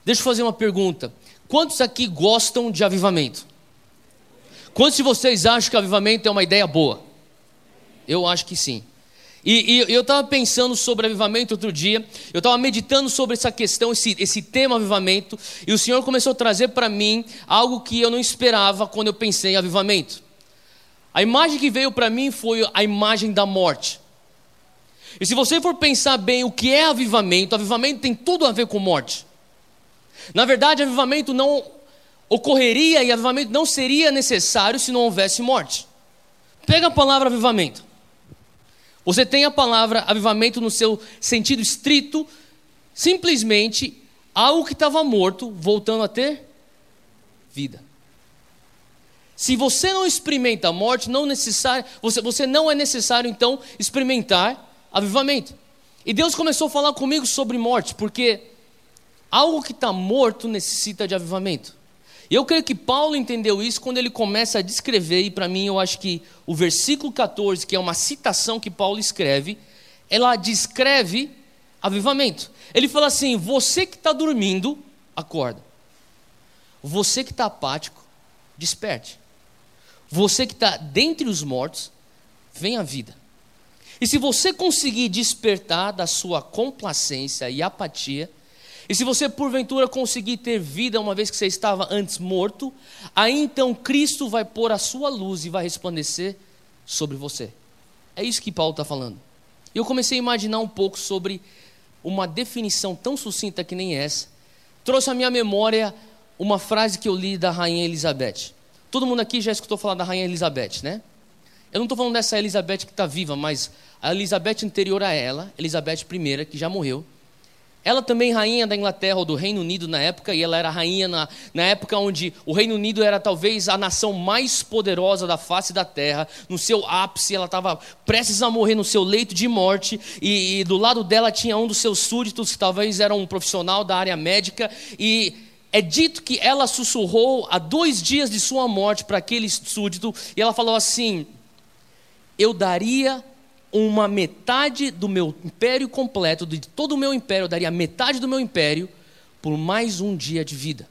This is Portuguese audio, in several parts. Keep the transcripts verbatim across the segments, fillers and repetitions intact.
Deixa eu fazer uma pergunta. Quantos aqui gostam de avivamento? Quantos de vocês acham que avivamento é uma ideia boa? Eu acho que sim. E, e eu estava pensando sobre avivamento outro dia, eu estava meditando sobre essa questão, esse, esse tema avivamento, e o Senhor começou a trazer para mim algo que eu não esperava quando eu pensei em avivamento. A imagem que veio para mim foi a imagem da morte. E se você for pensar bem o que é avivamento, avivamento tem tudo a ver com morte. Na verdade, avivamento não ocorreria e avivamento não seria necessário se não houvesse morte. Pega a palavra avivamento. Você tem a palavra avivamento no seu sentido estrito, simplesmente algo que estava morto voltando a ter vida. Se você não experimenta a morte, não necessário, você, você não é necessário então experimentar avivamento. E Deus começou a falar comigo sobre morte, porque algo que está morto necessita de avivamento. E eu creio que Paulo entendeu isso quando ele começa a descrever, e para mim eu acho que o versículo catorze, que é uma citação que Paulo escreve, ela descreve avivamento. Ele fala assim: você que está dormindo, acorda. Você que está apático, desperte. Você que está dentre os mortos, vem à vida. E se você conseguir despertar da sua complacência e apatia, e se você porventura conseguir ter vida uma vez que você estava antes morto, aí então Cristo vai pôr a sua luz e vai resplandecer sobre você. É isso que Paulo está falando. E eu comecei a imaginar um pouco sobre uma definição tão sucinta que nem essa. Trouxe à minha memória uma frase que eu li da Rainha Elizabeth. Todo mundo aqui já escutou falar da Rainha Elizabeth, né? Eu não estou falando dessa Elizabeth que está viva, mas a Elizabeth anterior a ela, Elizabeth I, que já morreu. Ela também rainha da Inglaterra ou do Reino Unido na época, e ela era rainha na, na época onde o Reino Unido era talvez a nação mais poderosa da face da terra. No seu ápice, ela estava prestes a morrer no seu leito de morte, e, e do lado dela tinha um dos seus súditos, que talvez era um profissional da área médica, e é dito que ela sussurrou há dois dias de sua morte para aquele súdito, e ela falou assim: eu daria uma metade do meu império completo, de todo o meu império, eu daria metade do meu império por mais um dia de vida.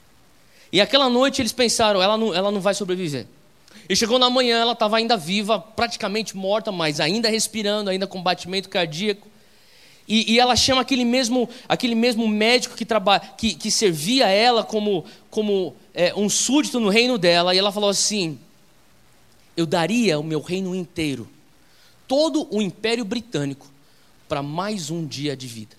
E aquela noite eles pensaram, ela não, ela não vai sobreviver. E chegou na manhã, ela estava ainda viva, praticamente morta, mas ainda respirando, ainda com batimento cardíaco. E, e ela chama aquele mesmo, aquele mesmo médico que, traba, que, que servia ela como, como é, um súdito no reino dela, e ela falou assim: eu daria o meu reino inteiro, todo o Império Britânico, para mais um dia de vida.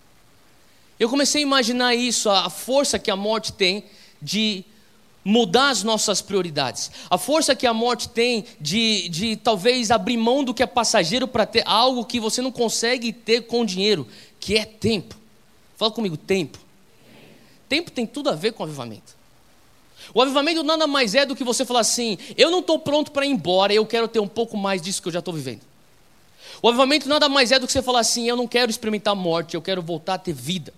Eu comecei a imaginar isso, a força que a morte tem de mudar as nossas prioridades, a força que a morte tem de, de talvez abrir mão do que é passageiro para ter algo que você não consegue ter com dinheiro, que é tempo. Fala comigo, tempo. Tempo tem tudo a ver com avivamento. O avivamento nada mais é do que você falar assim: eu não estou pronto para ir embora, eu quero ter um pouco mais disso que eu já estou vivendo. O avivamento nada mais é do que você falar assim: eu não quero experimentar a morte, eu quero voltar a ter vida.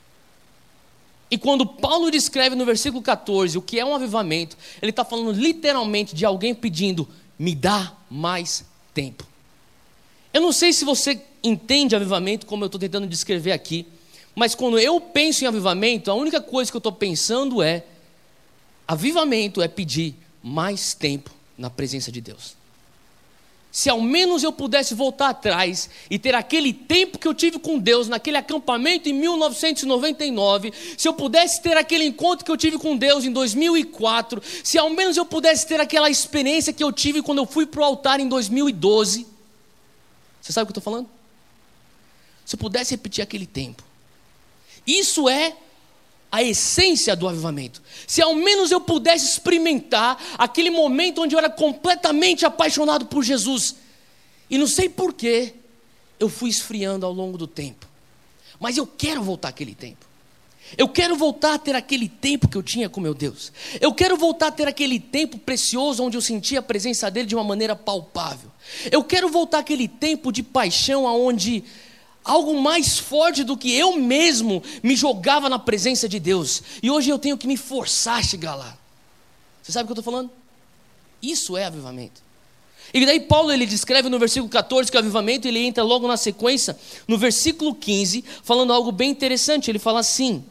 E quando Paulo descreve no versículo catorze o que é um avivamento, ele está falando literalmente de alguém pedindo: me dá mais tempo. Eu não sei se você entende avivamento como eu estou tentando descrever aqui, mas quando eu penso em avivamento, a única coisa que eu estou pensando é: avivamento é pedir mais tempo na presença de Deus. Se ao menos eu pudesse voltar atrás e ter aquele tempo que eu tive com Deus naquele acampamento em mil novecentos e noventa e nove, se eu pudesse ter aquele encontro que eu tive com Deus em dois mil e quatro, se ao menos eu pudesse ter aquela experiência que eu tive quando eu fui para o altar em dois mil e doze, você sabe o que eu estou falando? Se eu pudesse repetir aquele tempo, isso é a essência do avivamento. Se ao menos eu pudesse experimentar aquele momento onde eu era completamente apaixonado por Jesus, e não sei porquê, eu fui esfriando ao longo do tempo, mas eu quero voltar àquele tempo. Eu quero voltar a ter aquele tempo que eu tinha com meu Deus. Eu quero voltar a ter aquele tempo precioso onde eu sentia a presença dele de uma maneira palpável. Eu quero voltar àquele tempo de paixão onde algo mais forte do que eu mesmo me jogava na presença de Deus. E hoje eu tenho que me forçar a chegar lá. Você sabe o que eu estou falando? Isso é avivamento. E daí Paulo ele descreve no versículo catorze que o avivamento ele entra logo na sequência, no versículo quinze, falando algo bem interessante. Ele fala assim: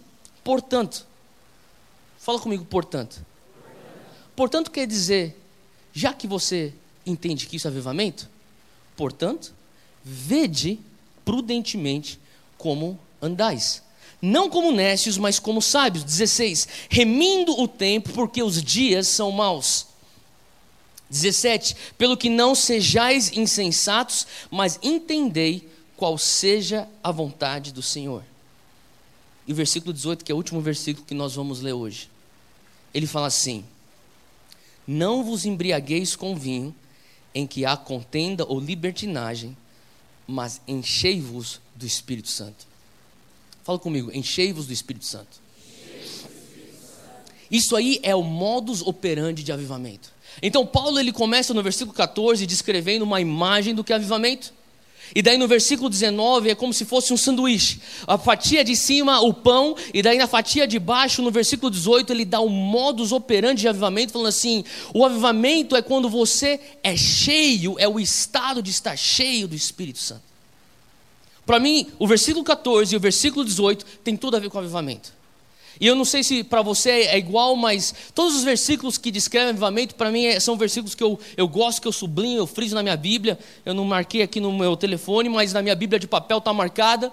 Portanto, fala comigo, portanto. Portanto quer dizer, já que você entende que isso é avivamento, portanto, vede prudentemente como andais. Não como nécios, mas como sábios. dezesseis. Remindo o tempo, porque os dias são maus. dezessete. Pelo que não sejais insensatos, mas entendei qual seja a vontade do Senhor. E o versículo dezoito, que é o último versículo que nós vamos ler hoje. Ele fala assim: não vos embriagueis com vinho, em que há contenda ou libertinagem, mas enchei-vos do Espírito Santo. Fala comigo, enchei-vos do Espírito Santo. Isso aí é o modus operandi de avivamento. Então Paulo ele começa no versículo catorze descrevendo uma imagem do que é avivamento. E daí no versículo dezenove é como se fosse um sanduíche. A fatia de cima o pão, e daí na fatia de baixo, no versículo dezoito, ele dá o modus operandi de avivamento, falando assim: o avivamento é quando você é cheio, é o estado de estar cheio do Espírito Santo. Para mim, o versículo catorze e o versículo dezoito tem tudo a ver com avivamento. E eu não sei se para você é igual, mas todos os versículos que descrevem avivamento, para mim é, são versículos que eu, eu gosto, que eu sublinho, eu friso na minha Bíblia. Eu não marquei aqui no meu telefone, mas na minha Bíblia de papel está marcada.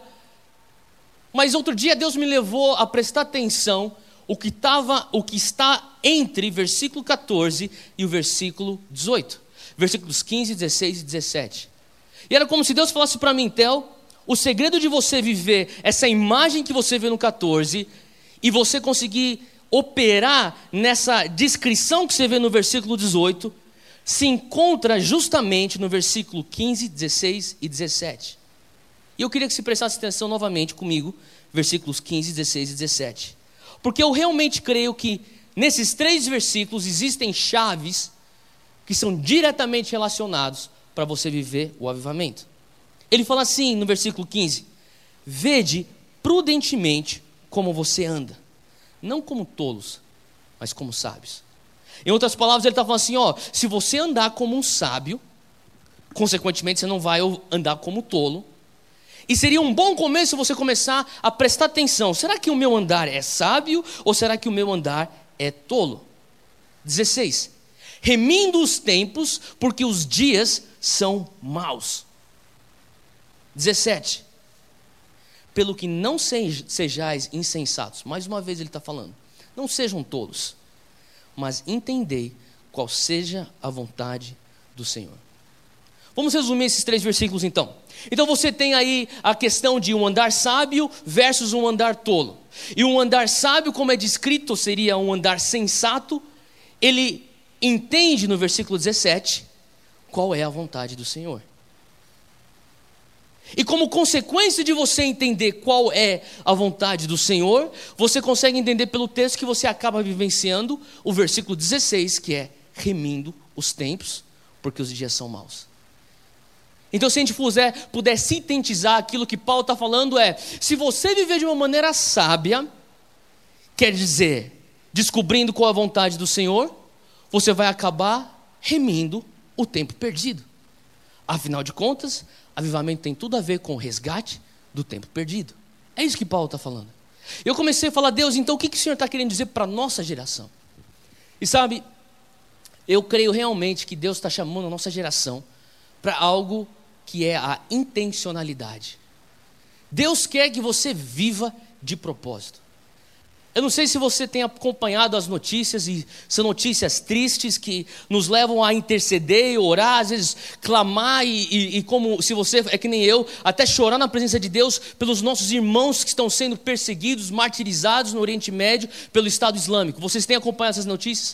Mas outro dia Deus me levou a prestar atenção o que, tava, o que está entre versículo catorze e o versículo dezoito. Versículos quinze, dezesseis e dezessete. E era como se Deus falasse para mim: Theo, o segredo de você viver essa imagem que você vê no catorze e você conseguir operar nessa descrição que você vê no versículo dezoito, se encontra justamente no versículo quinze, dezesseis e dezessete. E eu queria que você prestasse atenção novamente comigo, versículos quinze, dezesseis e dezessete. Porque eu realmente creio que nesses três versículos existem chaves que são diretamente relacionados para você viver o avivamento. Ele fala assim no versículo quinze: vede prudentemente como você anda, não como tolos, mas como sábios. Em outras palavras, ele está falando assim: ó, se você andar como um sábio, consequentemente você não vai andar como tolo. E seria um bom começo você começar a prestar atenção: será que o meu andar é sábio ou será que o meu andar é tolo? dezesseis. Remindo os tempos, porque os dias são maus. dezessete. Pelo que não sejais insensatos. Mais uma vez ele está falando: não sejam tolos, mas entendei qual seja a vontade do Senhor. Vamos resumir esses três versículos então. Então você tem aí a questão de um andar sábio versus um andar tolo. E um andar sábio, como é descrito, seria um andar sensato. Ele entende no versículo dezessete qual é a vontade do Senhor. E como consequência de você entender qual é a vontade do Senhor, você consegue entender pelo texto que você acaba vivenciando o versículo dezesseis, que é remindo os tempos, porque os dias são maus. Então, se a gente puder, puder sintetizar aquilo que Paulo está falando, é: se você viver de uma maneira sábia, quer dizer, descobrindo qual é a vontade do Senhor, você vai acabar remindo o tempo perdido. Afinal de contas, avivamento tem tudo a ver com o resgate do tempo perdido. É isso que Paulo está falando. Eu comecei a falar: Deus, então o que, que o Senhor está querendo dizer para a nossa geração? E sabe, eu creio realmente que Deus está chamando a nossa geração para algo que é a intencionalidade. Deus quer que você viva de propósito. Eu não sei se você tem acompanhado as notícias, e são notícias tristes que nos levam a interceder, orar, às vezes clamar e, e, e como se você é que nem eu, até chorar na presença de Deus pelos nossos irmãos que estão sendo perseguidos, martirizados no Oriente Médio pelo Estado Islâmico. Vocês têm acompanhado essas notícias?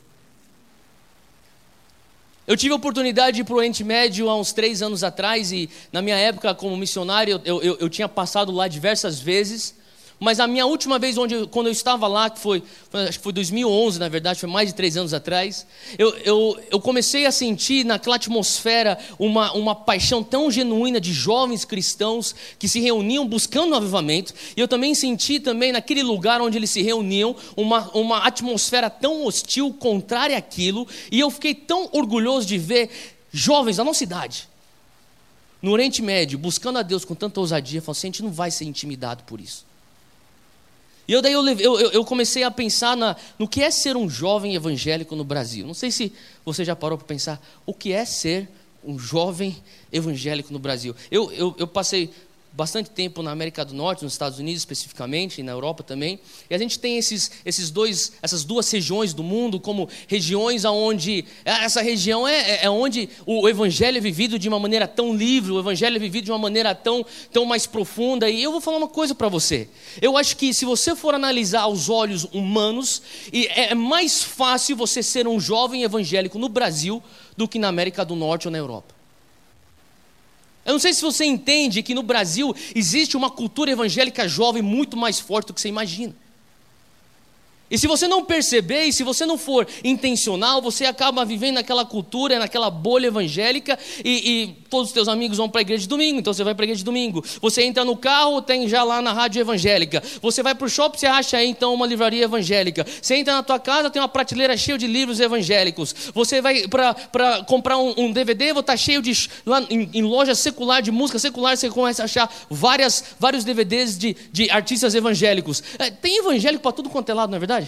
Eu tive a oportunidade de ir para o Oriente Médio há uns três anos atrás, e na minha época como missionário eu, eu, eu tinha passado lá diversas vezes. Mas a minha última vez, onde eu, quando eu estava lá, que foi, acho que foi dois mil e onze, na verdade, foi mais de três anos atrás, eu, eu, eu comecei a sentir naquela atmosfera uma, uma paixão tão genuína de jovens cristãos que se reuniam buscando um avivamento. E eu também senti também naquele lugar onde eles se reuniam uma, uma atmosfera tão hostil, contrária àquilo. E eu fiquei tão orgulhoso de ver jovens da nossa idade, no Oriente Médio, buscando a Deus com tanta ousadia. Eu falei assim: a gente não vai ser intimidado por isso. E eu, daí eu, eu, eu comecei a pensar na, no que é ser um jovem evangélico no Brasil. Não sei se você já parou para pensar o que é ser um jovem evangélico no Brasil. Eu, eu, eu passei bastante tempo na América do Norte, nos Estados Unidos especificamente, e na Europa também. E a gente tem esses, esses dois, essas duas regiões do mundo como regiões onde... Essa região é, é onde o evangelho é vivido de uma maneira tão livre, o evangelho é vivido de uma maneira tão, tão mais profunda. E eu vou falar uma coisa para você. Eu acho que se você for analisar aos olhos humanos, é mais fácil você ser um jovem evangélico no Brasil do que na América do Norte ou na Europa. Eu não sei se você entende que no Brasil existe uma cultura evangélica jovem muito mais forte do que você imagina. E se você não perceber, e se você não for intencional, você acaba vivendo naquela cultura, naquela bolha evangélica, e, e todos os teus amigos vão para a igreja de domingo, então você vai para a igreja de domingo. Você entra no carro, tem já lá na rádio evangélica. Você vai para o shopping, você acha aí então uma livraria evangélica. Você entra na tua casa, tem uma prateleira cheia de livros evangélicos. Você vai para comprar um, um D V D, está cheio de... Lá em, em loja secular, de música secular, você começa a achar várias, vários D V Ds de, de artistas evangélicos. É, tem evangélico para tudo quanto é lado, não é verdade?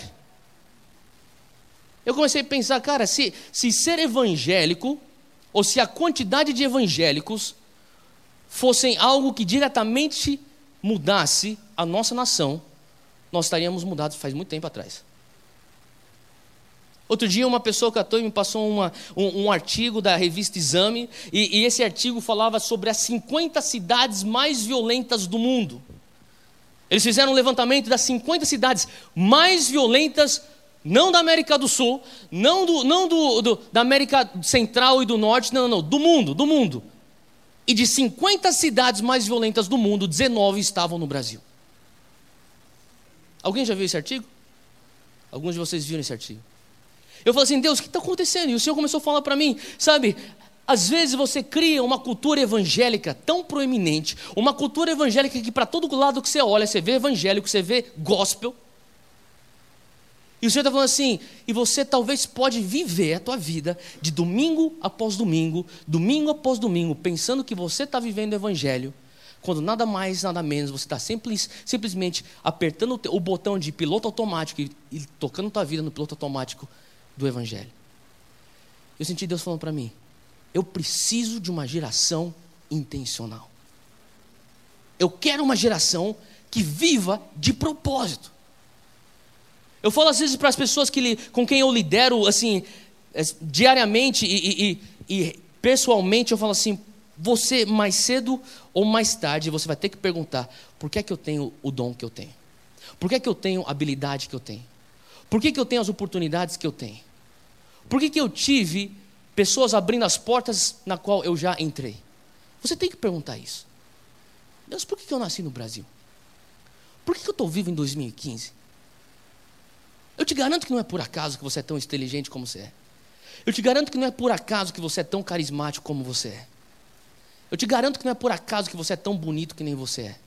Eu comecei a pensar, cara, se, se ser evangélico, ou se a quantidade de evangélicos fossem algo que diretamente mudasse a nossa nação, nós estaríamos mudados faz muito tempo atrás. Outro dia uma pessoa catou e me passou uma, um, um artigo da revista Exame, e, e esse artigo falava sobre as cinquenta cidades mais violentas do mundo. Eles fizeram um levantamento das cinquenta cidades mais violentas, não da América do Sul, não, do, não do, do, da América Central e do Norte, não, não, do mundo, do mundo. E de cinquenta cidades mais violentas do mundo, dezenove estavam no Brasil. Alguém já viu esse artigo? Alguns de vocês viram esse artigo? Eu falei assim, Deus, o que está acontecendo? E o Senhor começou a falar para mim, sabe... Às vezes você cria uma cultura evangélica tão proeminente, uma cultura evangélica que para todo lado que você olha, você vê evangélico, você vê gospel. E o Senhor está falando assim, e você talvez pode viver a tua vida de domingo após domingo, domingo após domingo, pensando que você está vivendo o evangelho, quando nada mais, nada menos, você está simples, simplesmente apertando o, te, o botão de piloto automático e, e tocando a tua vida no piloto automático do evangelho. Eu senti Deus falando para mim, eu preciso de uma geração intencional. Eu quero uma geração que viva de propósito. Eu falo às vezes para as pessoas que, com quem eu lidero assim, diariamente e, e, e pessoalmente, eu falo assim, você mais cedo ou mais tarde, você vai ter que perguntar, por que é que eu tenho o dom que eu tenho? Por que é que eu tenho a habilidade que eu tenho? Por que é que eu tenho as oportunidades que eu tenho? Por que é que eu tive... pessoas abrindo as portas na qual eu já entrei? Você tem que perguntar isso. Deus, por que eu nasci no Brasil? Por que eu estou vivo em dois mil e quinze? Eu te garanto que não é por acaso que você é tão inteligente como você é. Eu te garanto que não é por acaso que você é tão carismático como você é. Eu te garanto que não é por acaso que você é tão bonito que nem você é.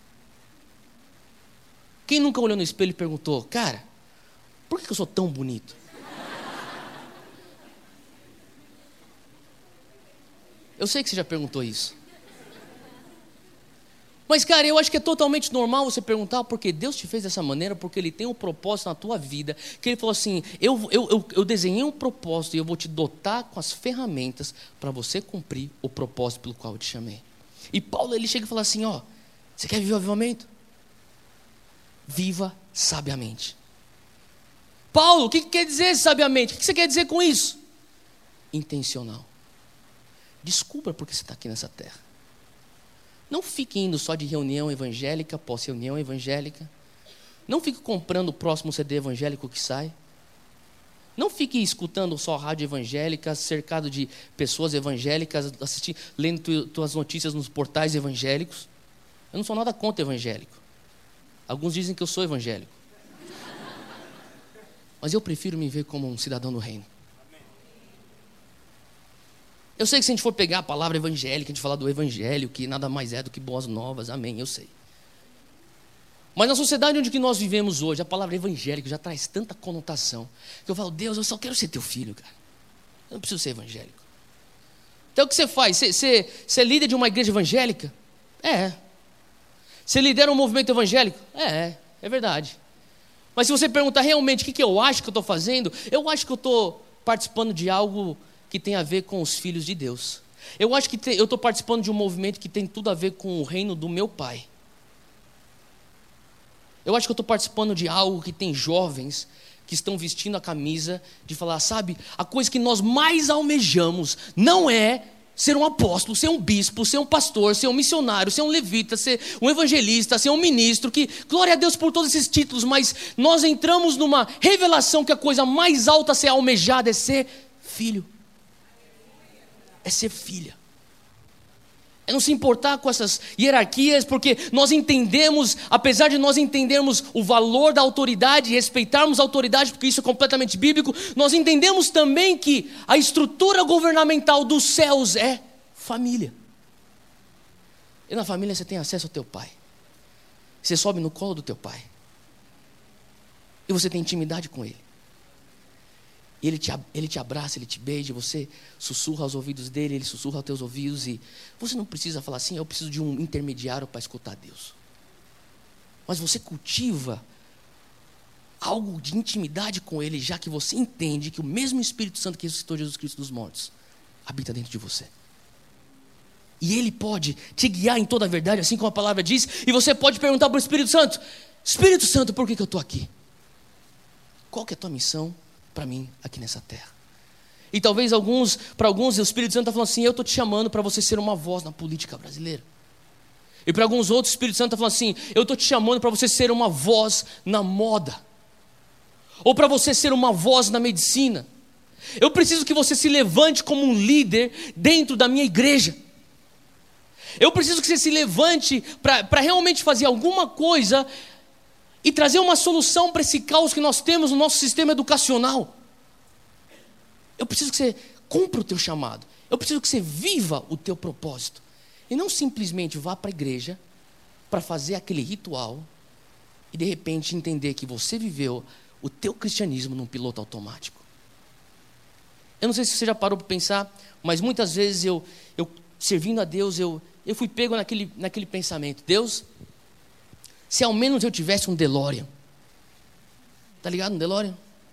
Quem nunca olhou no espelho e perguntou, cara, por que eu sou tão bonito? Eu sei que você já perguntou isso. Mas, cara, eu acho que é totalmente normal você perguntar porque Deus te fez dessa maneira, porque Ele tem um propósito na tua vida, que Ele falou assim, eu, eu, eu, eu desenhei um propósito e eu vou te dotar com as ferramentas para você cumprir o propósito pelo qual eu te chamei. E Paulo, ele chega e fala assim, ó, você quer viver o avivamento? Viva sabiamente. Paulo, o que quer dizer sabiamente? O que você quer dizer com isso? Intencional. Descubra porque você está aqui nessa terra. Não fique indo só de reunião evangélica após reunião evangélica. Não fique comprando o próximo C D evangélico que sai. Não fique escutando só rádio evangélica, cercado de pessoas evangélicas, assistindo, lendo tu, tuas notícias nos portais evangélicos. Eu não sou nada contra evangélico. Alguns dizem que eu sou evangélico. Mas eu prefiro me ver como um cidadão do reino. Eu sei que se a gente for pegar a palavra evangélica, a gente falar do evangelho, que nada mais é do que boas novas, amém, eu sei. Mas na sociedade onde que nós vivemos hoje, a palavra evangélico já traz tanta conotação, que eu falo, Deus, eu só quero ser teu filho, cara. Eu não preciso ser evangélico. Então o que você faz? Você, você, você é líder de uma igreja evangélica? É. Você lidera um movimento evangélico? É, é verdade. Mas se você perguntar realmente o que, que eu acho que eu estou fazendo, eu acho que eu estou participando de algo que tem a ver com os filhos de Deus. Eu acho que te, eu estou participando de um movimento que tem tudo a ver com o reino do meu Pai. Eu acho que eu estou participando de algo que tem jovens que estão vestindo a camisa de falar, sabe, a coisa que nós mais almejamos não é ser um apóstolo, ser um bispo, ser um pastor, ser um missionário, ser um levita, ser um evangelista, ser um ministro, que glória a Deus por todos esses títulos, mas nós entramos numa revelação que a coisa mais alta a ser almejada é ser filho, é ser filha. É não se importar com essas hierarquias, porque nós entendemos, apesar de nós entendermos o valor da autoridade, respeitarmos a autoridade, porque isso é completamente bíblico, nós entendemos também que a estrutura governamental dos céus é família. E na família você tem acesso ao teu pai. Você sobe no colo do teu pai. E você tem intimidade com ele. E ele te, ele te abraça, ele te beija, você sussurra aos ouvidos dele, ele sussurra aos teus ouvidos, e você não precisa falar assim, eu preciso de um intermediário para escutar Deus. Mas você cultiva algo de intimidade com ele, já que você entende que o mesmo Espírito Santo que ressuscitou Jesus Cristo dos mortos habita dentro de você. E ele pode te guiar em toda a verdade, assim como a palavra diz, e você pode perguntar para o Espírito Santo, Espírito Santo, por que, que eu estou aqui? Qual que é a tua missão para mim aqui nessa terra? E talvez alguns, para alguns o Espírito Santo está falando assim, eu estou te chamando para você ser uma voz na política brasileira. E para alguns outros o Espírito Santo está falando assim, eu estou te chamando para você ser uma voz na moda, ou para você ser uma voz na medicina. Eu preciso que você se levante como um líder dentro da minha igreja. Eu preciso que você se levante para realmente fazer alguma coisa e trazer uma solução para esse caos que nós temos no nosso sistema educacional. Eu preciso que você cumpra o teu chamado. Eu preciso que você viva o teu propósito. E não simplesmente vá para a igreja para fazer aquele ritual e de repente entender que você viveu o teu cristianismo num piloto automático. Eu não sei se você já parou para pensar, mas muitas vezes eu, eu servindo a Deus, eu, eu fui pego naquele, naquele pensamento. Deus, se ao menos eu tivesse um DeLorean. Tá ligado, um DeLorean?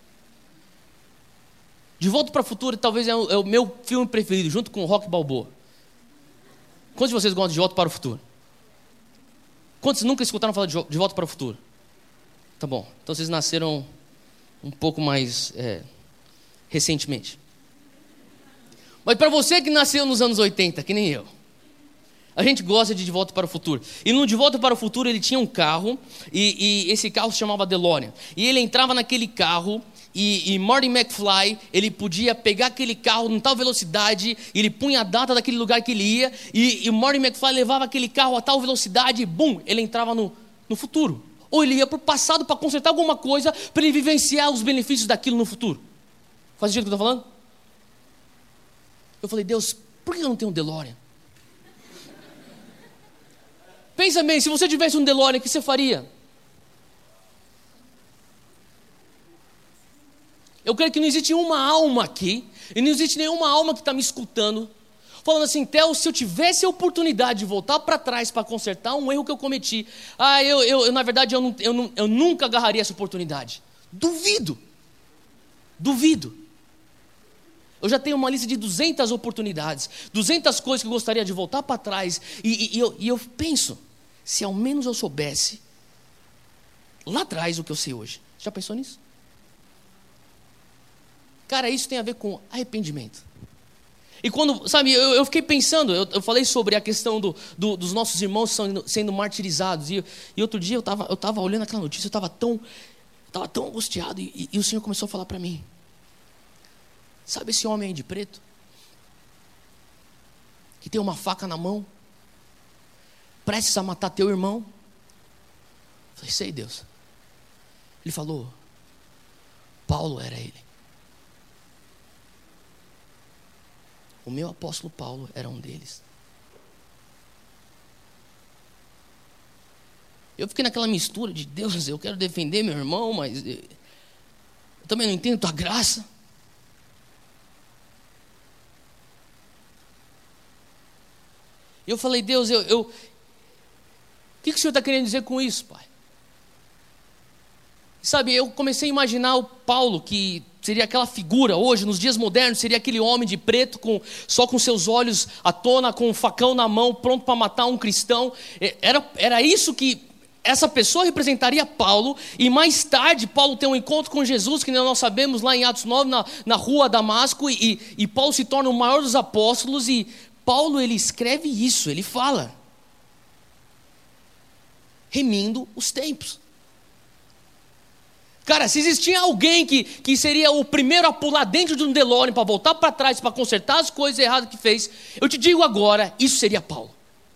De Volta para o Futuro talvez é o, é o meu filme preferido, junto com o Rock Balboa. Quantos de vocês gostam de Volta para o Futuro? Quantos nunca escutaram falar de, de Volta para o Futuro? Tá bom, então vocês nasceram um pouco mais é, recentemente. Mas para você que nasceu nos anos oitenta, que nem eu, a gente gosta de De Volta para o Futuro. E no De Volta para o Futuro ele tinha um carro, e, e esse carro se chamava DeLorean. E ele entrava naquele carro, e, e Marty McFly, ele podia pegar aquele carro em tal velocidade, e ele punha a data daquele lugar que ele ia, e, e Marty McFly levava aquele carro a tal velocidade, e bum, ele entrava no, no futuro. Ou ele ia para o passado para consertar alguma coisa, para ele vivenciar os benefícios daquilo no futuro. Faz sentido o que eu estou falando? Eu falei, Deus, por que eu não tenho um DeLorean? Pensa bem, se você tivesse um DeLorean, o que você faria? Eu creio que não existe uma alma aqui, e não existe nenhuma alma que está me escutando, falando assim, Theo, se eu tivesse a oportunidade de voltar para trás para consertar um erro que eu cometi, ah, eu, eu, eu na verdade, eu, não, eu, não, eu nunca agarraria essa oportunidade. Duvido. Duvido. Eu já tenho uma lista de duzentas oportunidades, duzentas coisas que eu gostaria de voltar para trás, e, e, e, eu, e eu penso, se ao menos eu soubesse lá atrás o que eu sei hoje. Já pensou nisso? Cara, isso tem a ver com arrependimento. E quando, sabe, eu, eu fiquei pensando, eu, eu falei sobre a questão do, do, dos nossos irmãos sendo, sendo martirizados, e, e outro dia eu estava eu tava olhando aquela notícia, eu estava tão, tava tão angustiado, e, e, e o Senhor começou a falar para mim, sabe esse homem aí de preto? Que tem uma faca na mão, prestes a matar teu irmão? Eu falei, sei, Deus. Ele falou, Paulo era ele. O meu apóstolo Paulo era um deles. Eu fiquei naquela mistura de Deus, eu quero defender meu irmão, mas eu também não entendo tua graça. Eu falei, Deus, eu, eu... o que, que o Senhor está querendo dizer com isso, Pai? Sabe, eu comecei a imaginar o Paulo, que seria aquela figura hoje, nos dias modernos, seria aquele homem de preto, com, só com seus olhos à tona, com um facão na mão, pronto para matar um cristão. Era, era isso que essa pessoa representaria Paulo. E mais tarde, Paulo tem um encontro com Jesus, que nós sabemos lá em Atos nove, na, na rua Damasco, e, e Paulo se torna o maior dos apóstolos, e Paulo, ele escreve isso, ele fala, remindo os tempos. Cara, se existia alguém que, que seria o primeiro a pular dentro de um DeLorean para voltar para trás, para consertar as coisas erradas que fez, eu te digo agora, isso seria Paulo.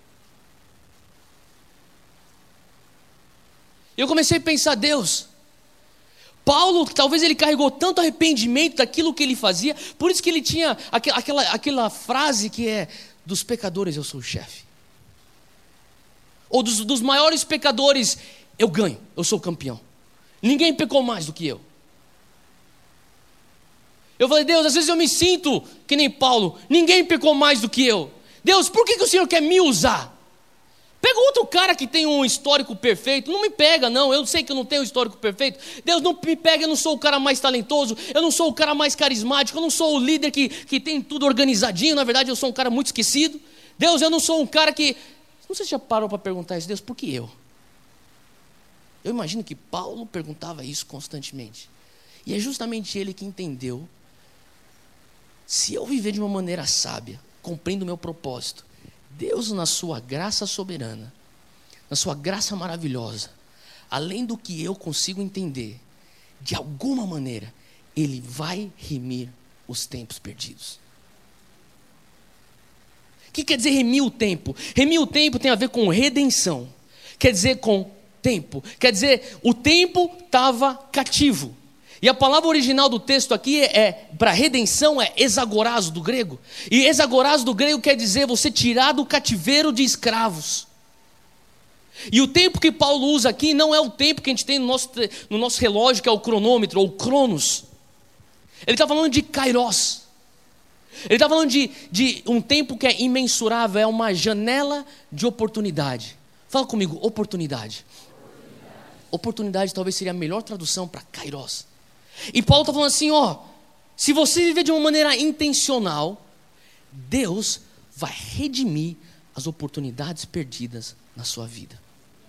Eu comecei a pensar, Deus, Paulo, talvez ele carregou tanto arrependimento daquilo que ele fazia, por isso que ele tinha aquela, aquela, aquela frase que é, dos pecadores eu sou o chefe. Ou dos, dos maiores pecadores, eu ganho, eu sou o campeão. Ninguém pecou mais do que eu. Eu falei, Deus, às vezes eu me sinto que nem Paulo, ninguém pecou mais do que eu. Deus, por que, que o Senhor quer me usar? Pega outro cara que tem um histórico perfeito. Não me pega, não, eu sei que eu não tenho um histórico perfeito. Deus, não me pega, eu não sou o cara mais talentoso, eu não sou o cara mais carismático, eu não sou o líder que, que tem tudo organizadinho. Na verdade eu sou um cara muito esquecido. Deus, eu não sou um cara que... Não sei se já parou para perguntar isso, Deus, por que eu? Eu imagino que Paulo perguntava isso constantemente. E é justamente ele que entendeu, se eu viver de uma maneira sábia, cumprindo o meu propósito, Deus na sua graça soberana, na sua graça maravilhosa, além do que eu consigo entender, de alguma maneira, Ele vai remir os tempos perdidos. O que quer dizer remir o tempo? Remir o tempo tem a ver com redenção, quer dizer com tempo, quer dizer, o tempo estava cativo. E a palavra original do texto aqui é, para redenção, é exagorazo do grego. E exagorazo do grego quer dizer você tirar do cativeiro de escravos. E o tempo que Paulo usa aqui não é o tempo que a gente tem no nosso, no nosso relógio, que é o cronômetro, ou cronos. Ele está falando de kairos. Ele está falando de, de um tempo que é imensurável, é uma janela de oportunidade. Fala comigo, oportunidade. Oportunidade talvez seria a melhor tradução para kairos. E Paulo está falando assim, ó, se você viver de uma maneira intencional, Deus vai redimir as oportunidades perdidas na sua vida.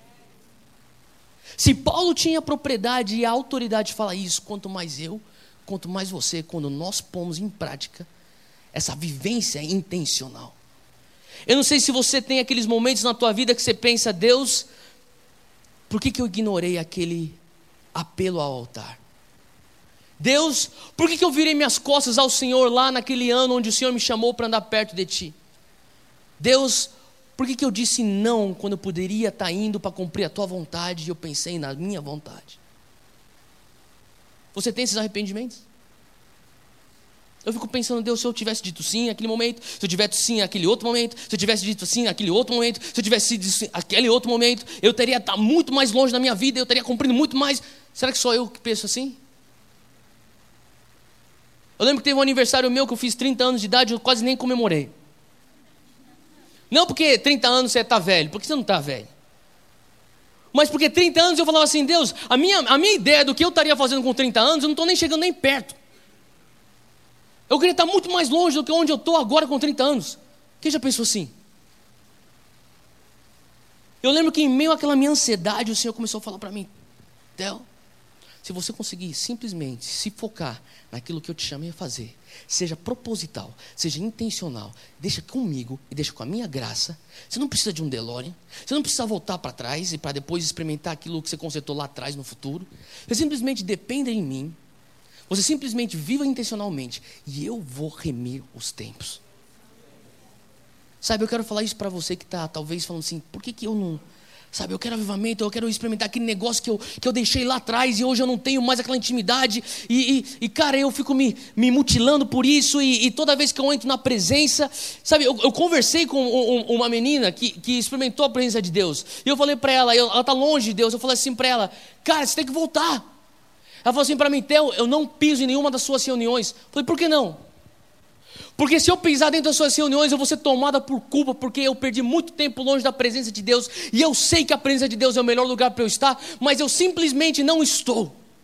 Se Paulo tinha a propriedade e a autoridade de falar isso, quanto mais eu, quanto mais você, quando nós pomos em prática essa vivência intencional. Eu não sei se você tem aqueles momentos na tua vida que você pensa, Deus, por que, que eu ignorei aquele apelo ao altar? Deus, por que, que eu virei minhas costas ao Senhor lá naquele ano onde o Senhor me chamou para andar perto de Ti? Deus, por que, que eu disse não quando eu poderia estar indo para cumprir a Tua vontade e eu pensei na minha vontade? Você tem esses arrependimentos? Eu fico pensando, Deus, se eu tivesse dito sim naquele momento, se eu tivesse sim naquele outro momento, se eu tivesse dito sim naquele outro momento, se eu tivesse dito sim naquele outro momento, eu teria estado muito mais longe da minha vida, eu teria cumprido muito mais. Será que só eu que penso assim? Eu lembro que teve um aniversário meu que eu fiz trinta anos de idade, eu quase nem comemorei. Não porque trinta anos você está velho, porque você não está velho. Mas porque trinta anos eu falava assim, Deus, a minha, a minha ideia do que eu estaria fazendo com trinta anos, eu não estou nem chegando nem perto. Eu queria estar muito mais longe do que onde eu estou agora com trinta anos. Quem já pensou assim? Eu lembro que em meio àquela minha ansiedade, o Senhor começou a falar para mim, Theo, se você conseguir simplesmente se focar naquilo que eu te chamei a fazer, seja proposital, seja intencional, deixa comigo e deixa com a minha graça, você não precisa de um DeLorean, você não precisa voltar para trás e para depois experimentar aquilo que você consertou lá atrás no futuro, você simplesmente dependa em mim, você simplesmente viva intencionalmente e eu vou remir os tempos. Sabe, eu quero falar isso para você que está talvez falando assim, por que que eu não... Sabe, eu quero avivamento, eu quero experimentar aquele negócio que eu, que eu deixei lá atrás e hoje eu não tenho mais aquela intimidade. E, e, e cara, eu fico me, me mutilando por isso e, e toda vez que eu entro na presença... Sabe, eu, eu conversei com um, um, uma menina que, que experimentou a presença de Deus. E eu falei para ela, eu, ela está longe de Deus, eu falei assim para ela, cara, você tem que voltar. Ela falou assim para mim, Theo, eu não piso em nenhuma das suas reuniões. Eu falei, por que não? Porque se eu pisar dentro das suas reuniões, eu vou ser tomada por culpa, porque eu perdi muito tempo longe da presença de Deus, e eu sei que a presença de Deus é o melhor lugar para eu estar, mas eu simplesmente não estou.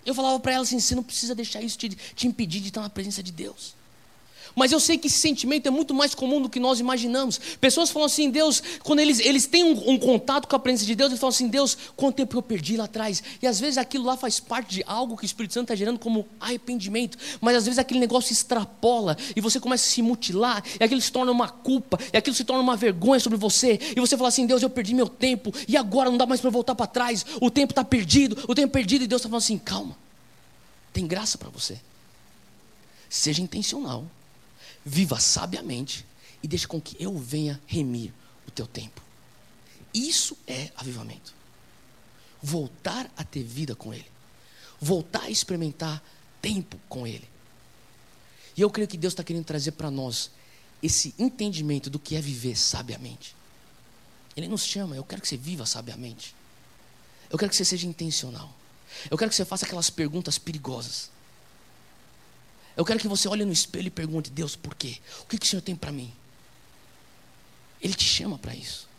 Eu falava para ela assim, você não precisa deixar isso te, te impedir de estar na presença de Deus. Mas eu sei que esse sentimento é muito mais comum do que nós imaginamos. Pessoas falam assim, Deus, quando eles, eles têm um, um contato com a presença de Deus, eles falam assim, Deus, quanto tempo eu perdi lá atrás? E às vezes aquilo lá faz parte de algo que o Espírito Santo está gerando como arrependimento. Mas às vezes aquele negócio extrapola e você começa a se mutilar, e aquilo se torna uma culpa, e aquilo se torna uma vergonha sobre você. E você fala assim, Deus, eu perdi meu tempo, e agora não dá mais para voltar para trás. O tempo está perdido, o tempo perdido. E Deus está falando assim, calma, tem graça para você. Seja intencional. Viva sabiamente e deixe com que eu venha remir o teu tempo. Isso é avivamento. Voltar a ter vida com Ele. Voltar a experimentar tempo com Ele. E eu creio que Deus está querendo trazer para nós esse entendimento do que é viver sabiamente. Ele nos chama, eu quero que você viva sabiamente. Eu quero que você seja intencional. Eu quero que você faça aquelas perguntas perigosas. Eu quero que você olhe no espelho e pergunte, Deus, por quê? O que, que o Senhor tem para mim? Ele te chama para isso.